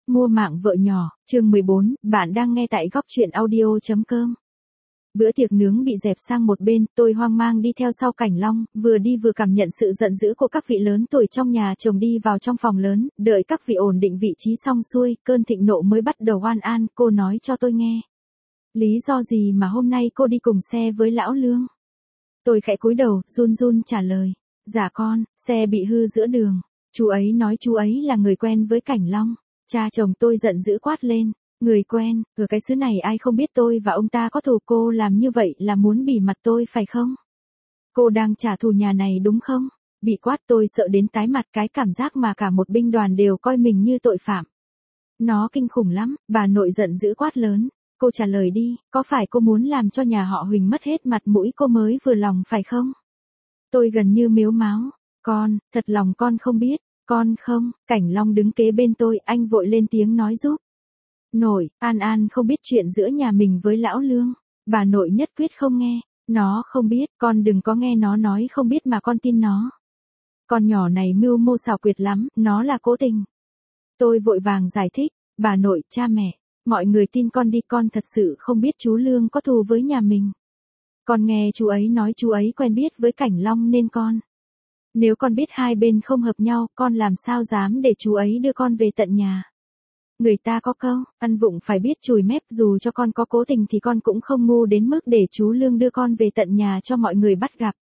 Mua mạng vợ nhỏ, chương 14, bạn đang nghe tại góc truyện audio.com. Bữa tiệc nướng bị dẹp sang một bên, tôi hoang mang đi theo sau Cảnh Long, vừa đi vừa cảm nhận sự giận dữ của các vị lớn tuổi trong nhà chồng. Đi vào trong phòng lớn, đợi các vị ổn định vị trí xong xuôi, cơn thịnh nộ mới bắt đầu oan an. Cô nói cho tôi nghe. Lý do gì mà hôm nay cô đi cùng xe với lão Lương? Tôi khẽ cúi đầu, run run trả lời. Dạ con, xe bị hư giữa đường. Chú ấy nói chú ấy là người quen với Cảnh Long. Cha chồng tôi giận dữ quát lên. Người quen, ở cái xứ này ai không biết tôi và ông ta có thù. Cô làm như vậy là muốn bỉ mặt tôi phải không? Cô đang trả thù nhà này đúng không? Bị quát tôi sợ đến tái mặt, cái cảm giác mà cả một binh đoàn đều coi mình như tội phạm. Nó kinh khủng lắm. Bà nội giận dữ quát lớn. Cô trả lời đi, có phải cô muốn làm cho nhà họ Huỳnh mất hết mặt mũi cô mới vừa lòng phải không? Tôi gần như mếu máo. Con, thật lòng con không biết. Con không. Cảnh Long đứng kế bên tôi, anh vội lên tiếng nói giúp. Nội, An An không biết chuyện giữa nhà mình với lão Lương. Bà nội nhất quyết không nghe. Nó không biết, con đừng có nghe nó nói không biết mà con tin nó. Con nhỏ này mưu mô xảo quyệt lắm, nó là cố tình. Tôi vội vàng giải thích. Bà nội, cha mẹ, mọi người tin con đi, con thật sự không biết chú Lương có thù với nhà mình. Con nghe chú ấy nói chú ấy quen biết với Cảnh Long nên con. Nếu con biết hai bên không hợp nhau, con làm sao dám để chú ấy đưa con về tận nhà. Người ta có câu, ăn vụng phải biết chùi mép, dù cho con có cố tình thì con cũng không ngu đến mức để chú Lương đưa con về tận nhà cho mọi người bắt gặp.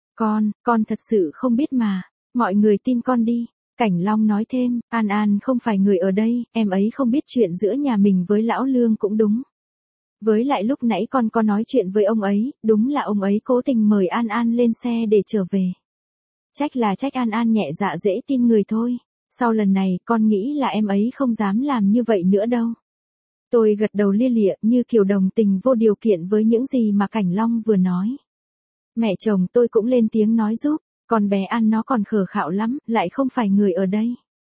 Con thật sự không biết mà, mọi người tin con đi. Cảnh Long nói thêm, An An không phải người ở đây, em ấy không biết chuyện giữa nhà mình với lão Lương cũng đúng. Với lại lúc nãy con có nói chuyện với ông ấy, đúng là ông ấy cố tình mời An An lên xe để trở về. Trách An An nhẹ dạ dễ tin người thôi. Sau lần này, con nghĩ là em ấy không dám làm như vậy nữa đâu. Tôi gật đầu lia lịa như kiểu đồng tình vô điều kiện với những gì mà Cảnh Long vừa nói. Mẹ chồng tôi cũng lên tiếng nói giúp. Con bé An nó còn khờ khạo lắm, lại không phải người ở đây.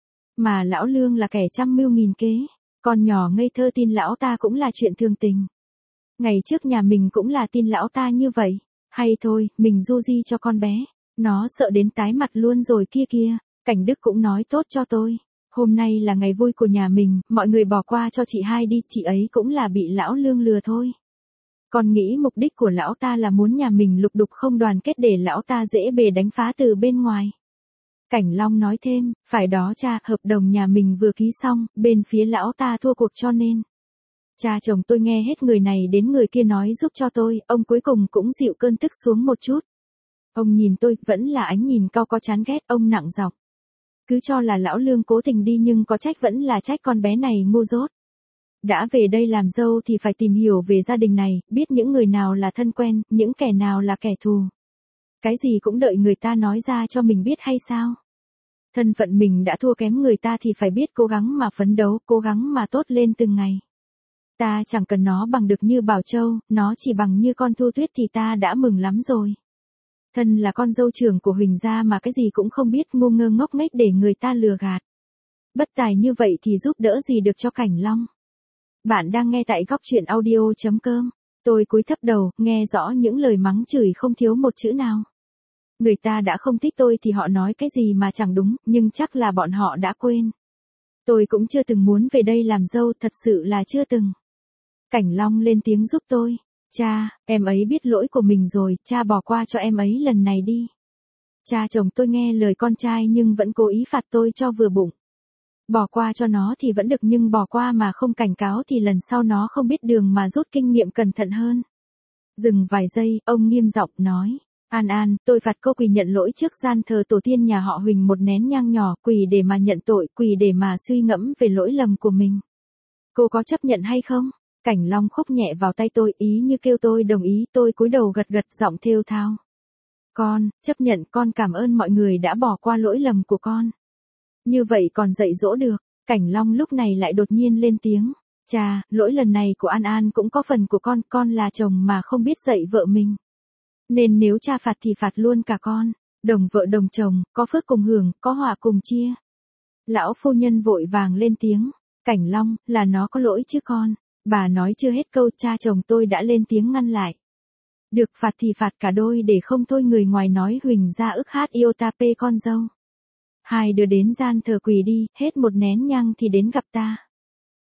Mà lão Lương là kẻ trăm mưu nghìn kế. Con nhỏ ngây thơ tin lão ta cũng là chuyện thường tình. Ngày trước nhà mình cũng là tin lão ta như vậy. Hay thôi, mình du di cho con bé. Nó sợ đến tái mặt luôn rồi kia. Cảnh Đức cũng nói tốt cho tôi. Hôm nay là ngày vui của nhà mình, mọi người bỏ qua cho chị hai đi, chị ấy cũng là bị lão Lương lừa thôi. Con nghĩ mục đích của lão ta là muốn nhà mình lục đục không đoàn kết để lão ta dễ bề đánh phá từ bên ngoài. Cảnh Long nói thêm, phải đó cha, hợp đồng nhà mình vừa ký xong, bên phía lão ta thua cuộc cho nên. Cha chồng tôi nghe hết người này đến người kia nói giúp cho tôi, ông cuối cùng cũng dịu cơn tức xuống một chút. Ông nhìn tôi, vẫn là ánh nhìn cau có chán ghét, ông nặng giọng. Cứ cho là lão Lương cố tình đi nhưng có trách vẫn là trách con bé này ngu dốt. Đã về đây làm dâu thì phải tìm hiểu về gia đình này, biết những người nào là thân quen, những kẻ nào là kẻ thù. Cái gì cũng đợi người ta nói ra cho mình biết hay sao? Thân phận mình đã thua kém người ta thì phải biết cố gắng mà phấn đấu, cố gắng mà tốt lên từng ngày. Ta chẳng cần nó bằng được như Bảo Châu, nó chỉ bằng như con Thu Tuyết thì ta đã mừng lắm rồi. Thân là con dâu trưởng của Huỳnh gia mà cái gì cũng không biết, ngu ngơ ngốc nghếch để người ta lừa gạt. Bất tài như vậy thì giúp đỡ gì được cho Cảnh Long. Bạn đang nghe tại góc truyện audio.com. Tôi cúi thấp đầu, nghe rõ những lời mắng chửi không thiếu một chữ nào. Người ta đã không thích tôi thì họ nói cái gì mà chẳng đúng, nhưng chắc là bọn họ đã quên. Tôi cũng chưa từng muốn về đây làm dâu, thật sự là chưa từng. Cảnh Long lên tiếng giúp tôi. Cha, em ấy biết lỗi của mình rồi, cha bỏ qua cho em ấy lần này đi. Cha chồng tôi nghe lời con trai nhưng vẫn cố ý phạt tôi cho vừa bụng. Bỏ qua cho nó thì vẫn được nhưng bỏ qua mà không cảnh cáo thì lần sau nó không biết đường mà rút kinh nghiệm cẩn thận hơn. Dừng vài giây, ông nghiêm giọng nói. An An, tôi phạt cô quỳ nhận lỗi trước gian thờ tổ tiên nhà họ Huỳnh một nén nhang nhỏ, quỳ để mà nhận tội, quỳ để mà suy ngẫm về lỗi lầm của mình. Cô có chấp nhận hay không? Cảnh Long khúc nhẹ vào tay tôi, ý như kêu tôi đồng ý, tôi cúi đầu gật giọng thều thào. Con, chấp nhận, con cảm ơn mọi người đã bỏ qua lỗi lầm của con. Như vậy còn dạy dỗ được. Cảnh Long lúc này lại đột nhiên lên tiếng. Cha, lỗi lần này của An An cũng có phần của con là chồng mà không biết dạy vợ mình. Nên nếu cha phạt thì phạt luôn cả con. Đồng vợ đồng chồng, có phước cùng hưởng, có họa cùng chia. Lão phu nhân vội vàng lên tiếng. Cảnh Long, là nó có lỗi chứ con. Bà nói chưa hết câu, cha chồng tôi đã lên tiếng ngăn lại. Được phạt thì phạt cả đôi để không thôi người ngoài nói Huỳnh gia ức hát Iotape con dâu. Hai đứa đến gian thờ quỳ đi, hết một nén nhang thì đến gặp ta.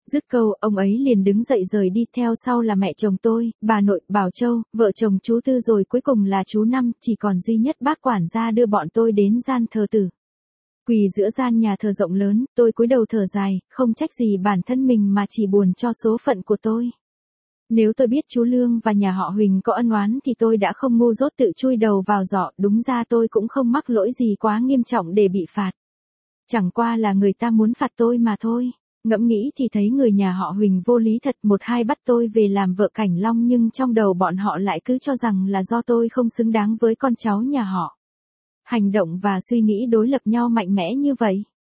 Dứt câu, ông ấy liền đứng dậy rời đi, theo sau là mẹ chồng tôi, bà nội, Bảo Châu, vợ chồng chú Tư rồi cuối cùng là chú Năm, chỉ còn duy nhất bác quản gia đưa bọn tôi đến gian thờ tử. Quỳ giữa gian nhà thờ rộng lớn, tôi cúi đầu thở dài, không trách gì bản thân mình mà chỉ buồn cho số phận của tôi. Nếu tôi biết chú Lương và nhà họ Huỳnh có ân oán thì tôi đã không ngu dốt tự chui đầu vào giỏ, đúng ra tôi cũng không mắc lỗi gì quá nghiêm trọng để bị phạt. Chẳng qua là người ta muốn phạt tôi mà thôi. Ngẫm nghĩ thì thấy người nhà họ Huỳnh vô lý thật, một hai bắt tôi về làm vợ Cảnh Long nhưng trong đầu bọn họ lại cứ cho rằng là do tôi không xứng đáng với con cháu nhà họ. Hành động và suy nghĩ đối lập nhau mạnh mẽ như vậy.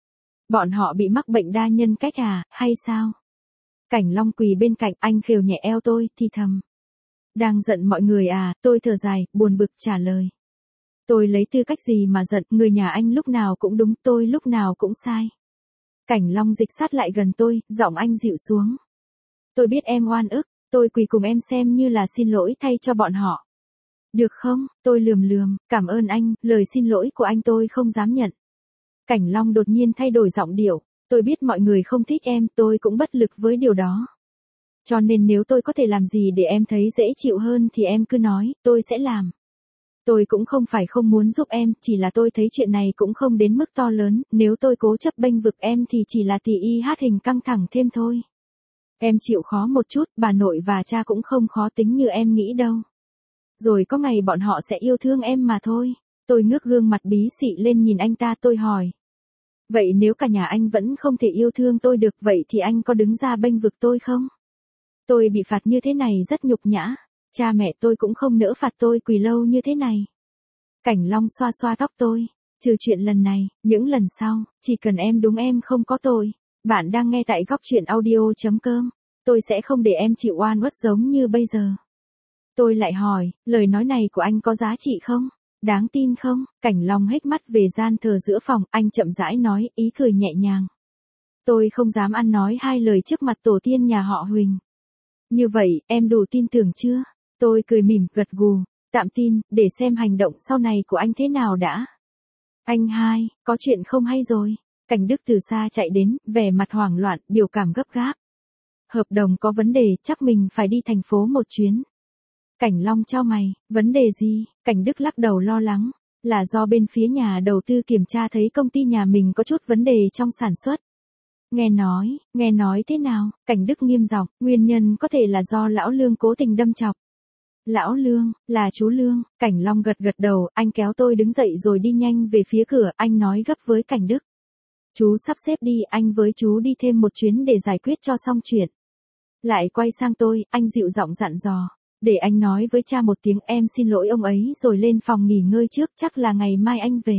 Bọn họ bị mắc bệnh đa nhân cách à, hay sao? Cảnh Long quỳ bên cạnh, anh khều nhẹ eo tôi, thì thầm. Đang giận mọi người à, tôi thở dài, buồn bực trả lời. Tôi lấy tư cách gì mà giận, người nhà anh lúc nào cũng đúng, tôi lúc nào cũng sai. Cảnh Long dịch sát lại gần tôi, giọng anh dịu xuống. Tôi biết em oan ức, tôi quỳ cùng em xem như là xin lỗi thay cho bọn họ. Được không, tôi lườm, cảm ơn anh, lời xin lỗi của anh tôi không dám nhận. Cảnh Long đột nhiên thay đổi giọng điệu, tôi biết mọi người không thích em, tôi cũng bất lực với điều đó. Cho nên nếu tôi có thể làm gì để em thấy dễ chịu hơn thì em cứ nói, tôi sẽ làm. Tôi cũng không phải không muốn giúp em, chỉ là tôi thấy chuyện này cũng không đến mức to lớn, nếu tôi cố chấp bênh vực em thì chỉ là tì y hát hình căng thẳng thêm thôi. Em chịu khó một chút, bà nội và cha cũng không khó tính như em nghĩ đâu. Rồi có ngày bọn họ sẽ yêu thương em mà thôi. Tôi ngước gương mặt bí xị lên nhìn anh ta, tôi hỏi. Vậy nếu cả nhà anh vẫn không thể yêu thương tôi được, vậy thì anh có đứng ra bênh vực tôi không? Tôi bị phạt như thế này rất nhục nhã. Cha mẹ tôi cũng không nỡ phạt tôi quỳ lâu như thế này. Cảnh Long xoa xoa tóc tôi. Trừ chuyện lần này, những lần sau, chỉ cần em đúng em không có tội. Bạn đang nghe tại góc truyện audio.com. Tôi sẽ không để em chịu oan uất giống như bây giờ. Tôi lại hỏi, lời nói này của anh có giá trị không? Đáng tin không? Cảnh Long hếch mắt về gian thờ giữa phòng, anh chậm rãi nói, ý cười nhẹ nhàng. Tôi không dám ăn nói hai lời trước mặt tổ tiên nhà họ Huỳnh. Như vậy, em đủ tin tưởng chưa? Tôi cười mỉm, gật gù, tạm tin, để xem hành động sau này của anh thế nào đã. Anh hai, có chuyện không hay rồi. Cảnh Đức từ xa chạy đến, vẻ mặt hoảng loạn, biểu cảm gấp gáp. Hợp đồng có vấn đề, chắc mình phải đi thành phố một chuyến. Cảnh Long chau mày, vấn đề gì? Cảnh Đức lắc đầu lo lắng, là do bên phía nhà đầu tư kiểm tra thấy công ty nhà mình có chút vấn đề trong sản xuất. Nghe nói thế nào? Cảnh Đức nghiêm giọng, nguyên nhân có thể là do lão Lương cố tình đâm chọc. Lão Lương, là chú Lương. Cảnh Long gật đầu, anh kéo tôi đứng dậy rồi đi nhanh về phía cửa, anh nói gấp với Cảnh Đức. Chú sắp xếp đi, anh với chú đi thêm một chuyến để giải quyết cho xong chuyện. Lại quay sang tôi, anh dịu giọng dặn dò. Để anh nói với cha một tiếng, em xin lỗi ông ấy rồi lên phòng nghỉ ngơi trước, chắc là ngày mai anh về.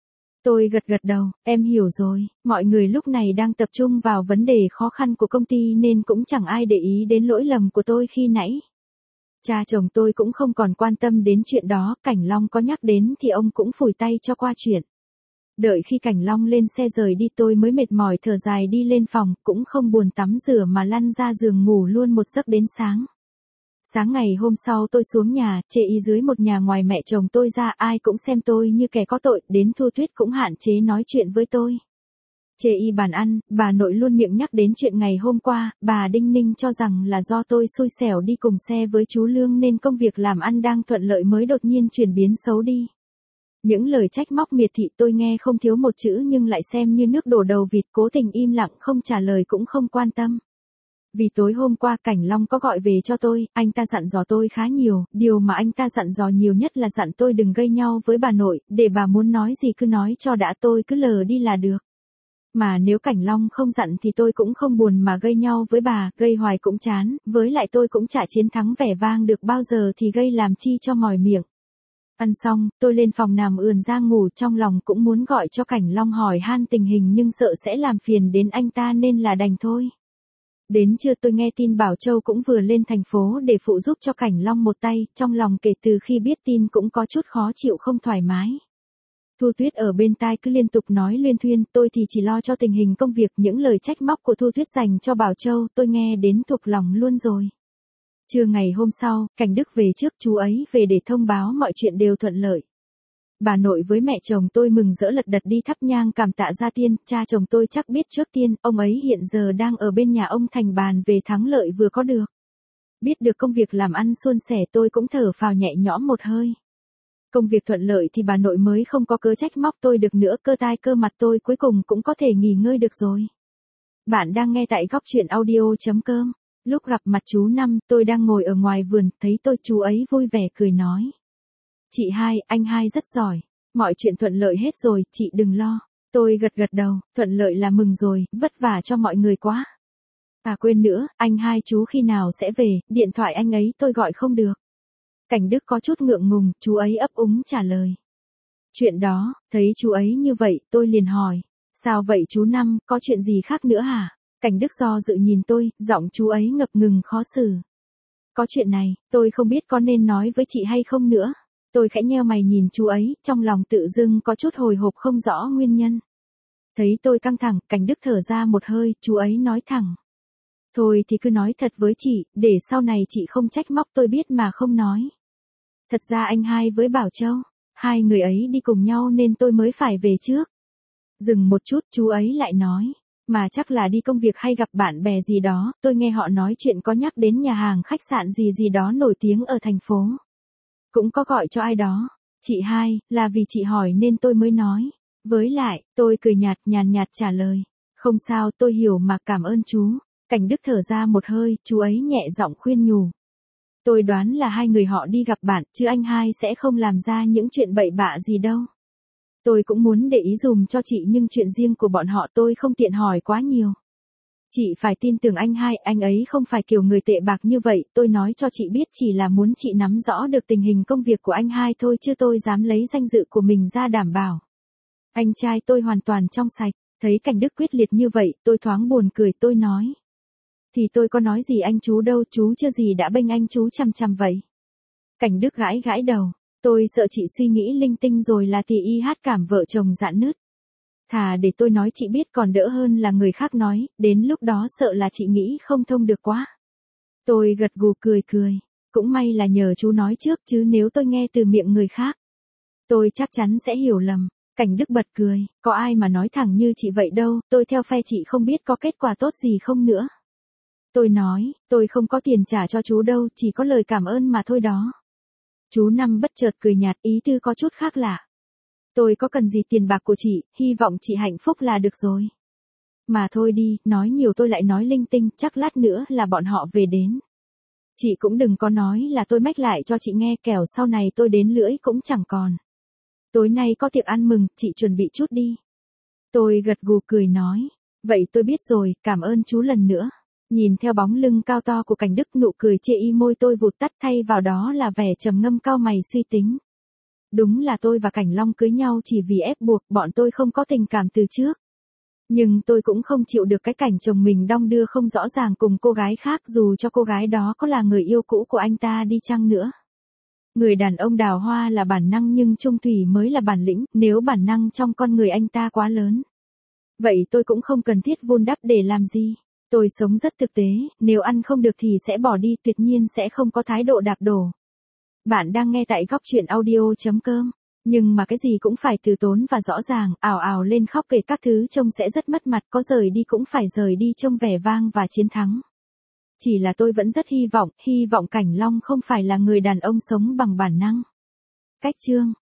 Tôi gật đầu, em hiểu rồi, mọi người lúc này đang tập trung vào vấn đề khó khăn của công ty nên cũng chẳng ai để ý đến lỗi lầm của tôi khi nãy. Cha chồng tôi cũng không còn quan tâm đến chuyện đó, Cảnh Long có nhắc đến thì ông cũng phủi tay cho qua chuyện. Đợi khi Cảnh Long lên xe rời đi tôi mới mệt mỏi thở dài đi lên phòng, cũng không buồn tắm rửa mà lăn ra giường ngủ luôn một giấc đến sáng. Sáng ngày hôm sau tôi xuống nhà, chê y dưới một nhà ngoài mẹ chồng tôi ra ai cũng xem tôi như kẻ có tội, đến Thu Tuyết cũng hạn chế nói chuyện với tôi. Chê y bàn ăn, bà nội luôn miệng nhắc đến chuyện ngày hôm qua, bà đinh ninh cho rằng là do tôi xui xẻo đi cùng xe với chú Lương nên công việc làm ăn đang thuận lợi mới đột nhiên chuyển biến xấu đi. Những lời trách móc miệt thị tôi nghe không thiếu một chữ nhưng lại xem như nước đổ đầu vịt, cố tình im lặng không trả lời cũng không quan tâm. Vì tối hôm qua Cảnh Long có gọi về cho tôi, anh ta dặn dò tôi khá nhiều, điều mà anh ta dặn dò nhiều nhất là dặn tôi đừng gây nhau với bà nội, để bà muốn nói gì cứ nói cho đã, tôi cứ lờ đi là được. Mà nếu Cảnh Long không dặn thì tôi cũng không buồn mà gây nhau với bà, gây hoài cũng chán, với lại tôi cũng chả chiến thắng vẻ vang được bao giờ thì gây làm chi cho mỏi miệng. Ăn xong, tôi lên phòng nằm ườn ra ngủ, trong lòng cũng muốn gọi cho Cảnh Long hỏi han tình hình nhưng sợ sẽ làm phiền đến anh ta nên là đành thôi. Đến trưa tôi nghe tin Bảo Châu cũng vừa lên thành phố để phụ giúp cho Cảnh Long một tay, trong lòng kể từ khi biết tin cũng có chút khó chịu không thoải mái. Thu Tuyết ở bên tai cứ liên tục nói luyên thuyên, tôi thì chỉ lo cho tình hình công việc, những lời trách móc của Thu Tuyết dành cho Bảo Châu tôi nghe đến thuộc lòng luôn rồi. Trưa ngày hôm sau, Cảnh Đức về trước, chú ấy về để thông báo mọi chuyện đều thuận lợi. Bà nội với mẹ chồng tôi mừng rỡ lật đật đi thắp nhang cảm tạ gia tiên, cha chồng tôi chắc biết trước tiên, ông ấy hiện giờ đang ở bên nhà ông Thành bàn về thắng lợi vừa có được. Biết được công việc làm ăn suôn sẻ tôi cũng thở phào nhẹ nhõm một hơi. Công việc thuận lợi thì bà nội mới không có cớ trách móc tôi được nữa, cơ tai cơ mặt tôi cuối cùng cũng có thể nghỉ ngơi được rồi. Bạn đang nghe tại góc chuyện audio.com. Lúc gặp mặt chú Năm, tôi đang ngồi ở ngoài vườn, thấy tôi chú ấy vui vẻ cười nói. Chị Hai, anh Hai rất giỏi. Mọi chuyện thuận lợi hết rồi, chị đừng lo. Tôi gật gật đầu, thuận lợi là mừng rồi, vất vả cho mọi người quá. À quên nữa, anh Hai chú khi nào sẽ về, điện thoại anh ấy tôi gọi không được. Cảnh Đức có chút ngượng ngùng, chú ấy ấp úng trả lời. Chuyện đó, thấy chú ấy như vậy, tôi liền hỏi. Sao vậy chú Năm, có chuyện gì khác nữa hả? Cảnh Đức do dự nhìn tôi, giọng chú ấy ngập ngừng khó xử. Có chuyện này, tôi không biết có nên nói với chị hay không nữa. Tôi khẽ nheo mày nhìn chú ấy, trong lòng tự dưng có chút hồi hộp không rõ nguyên nhân. Thấy tôi căng thẳng, Cảnh Đức thở ra một hơi, chú ấy nói thẳng. Thôi thì cứ nói thật với chị, để sau này chị không trách móc tôi biết mà không nói. Thật ra anh Hai với Bảo Châu, hai người ấy đi cùng nhau nên tôi mới phải về trước. Dừng một chút chú ấy lại nói. Mà chắc là đi công việc hay gặp bạn bè gì đó, tôi nghe họ nói chuyện có nhắc đến nhà hàng khách sạn gì gì đó nổi tiếng ở thành phố. Cũng có gọi cho ai đó. Chị Hai, là vì chị hỏi nên tôi mới nói. Với lại, tôi cười nhàn nhạt trả lời. Không sao, tôi hiểu mà, cảm ơn chú. Cảnh Đức thở ra một hơi, chú ấy nhẹ giọng khuyên nhủ. Tôi đoán là hai người họ đi gặp bạn, chứ anh Hai sẽ không làm ra những chuyện bậy bạ gì đâu. Tôi cũng muốn để ý dùm cho chị nhưng chuyện riêng của bọn họ tôi không tiện hỏi quá nhiều. Chị phải tin tưởng anh Hai, anh ấy không phải kiểu người tệ bạc như vậy, tôi nói cho chị biết chỉ là muốn chị nắm rõ được tình hình công việc của anh Hai thôi chứ tôi dám lấy danh dự của mình ra đảm bảo. Anh trai tôi hoàn toàn trong sạch, thấy Cảnh Đức quyết liệt như vậy, tôi thoáng buồn cười tôi nói. Thì tôi có nói gì anh chú đâu, chú chưa gì đã bênh anh chú chằm vậy. Cảnh Đức gãi gãi đầu. Tôi sợ chị suy nghĩ linh tinh rồi là thì y hát cảm vợ chồng rạn nứt. Thà để tôi nói chị biết còn đỡ hơn là người khác nói, đến lúc đó sợ là chị nghĩ không thông được quá. Tôi gật gù cười. Cũng may là nhờ chú nói trước chứ nếu tôi nghe từ miệng người khác. Tôi chắc chắn sẽ hiểu lầm. Cảnh Đức bật cười, có ai mà nói thẳng như chị vậy đâu, tôi theo phe chị không biết có kết quả tốt gì không nữa. Tôi nói, tôi không có tiền trả cho chú đâu, chỉ có lời cảm ơn mà thôi đó. Chú Năm bất chợt cười nhạt, ý tư có chút khác lạ. Tôi có cần gì tiền bạc của chị, hy vọng chị hạnh phúc là được rồi. Mà thôi đi, nói nhiều tôi lại nói linh tinh, chắc lát nữa là bọn họ về đến. Chị cũng đừng có nói là tôi mách lại cho chị nghe, kẻo sau này tôi đến lưỡi cũng chẳng còn. Tối nay có tiệc ăn mừng, chị chuẩn bị chút đi. Tôi gật gù cười nói, vậy tôi biết rồi, cảm ơn chú lần nữa. Nhìn theo bóng lưng cao to của Cảnh Đức, nụ cười chê y môi tôi vụt tắt, thay vào đó là vẻ trầm ngâm cau mày suy tính. Đúng là tôi và Cảnh Long cưới nhau chỉ vì ép buộc, bọn tôi không có tình cảm từ trước. Nhưng tôi cũng không chịu được cái cảnh chồng mình đong đưa không rõ ràng cùng cô gái khác dù cho cô gái đó có là người yêu cũ của anh ta đi chăng nữa. Người đàn ông đào hoa là bản năng nhưng trung thủy mới là bản lĩnh, nếu bản năng trong con người anh ta quá lớn. Vậy tôi cũng không cần thiết vun đắp để làm gì. Tôi sống rất thực tế, nếu ăn không được thì sẽ bỏ đi, tuyệt nhiên sẽ không có thái độ đạp đổ. Bạn đang nghe tại góc chuyện audio.com. Nhưng mà cái gì cũng phải từ tốn và rõ ràng, ào lên khóc kể các thứ trông sẽ rất mất mặt, có rời đi cũng phải rời đi trông vẻ vang và chiến thắng. Chỉ là tôi vẫn rất hy vọng Cảnh Long không phải là người đàn ông sống bằng bản năng. Cách chương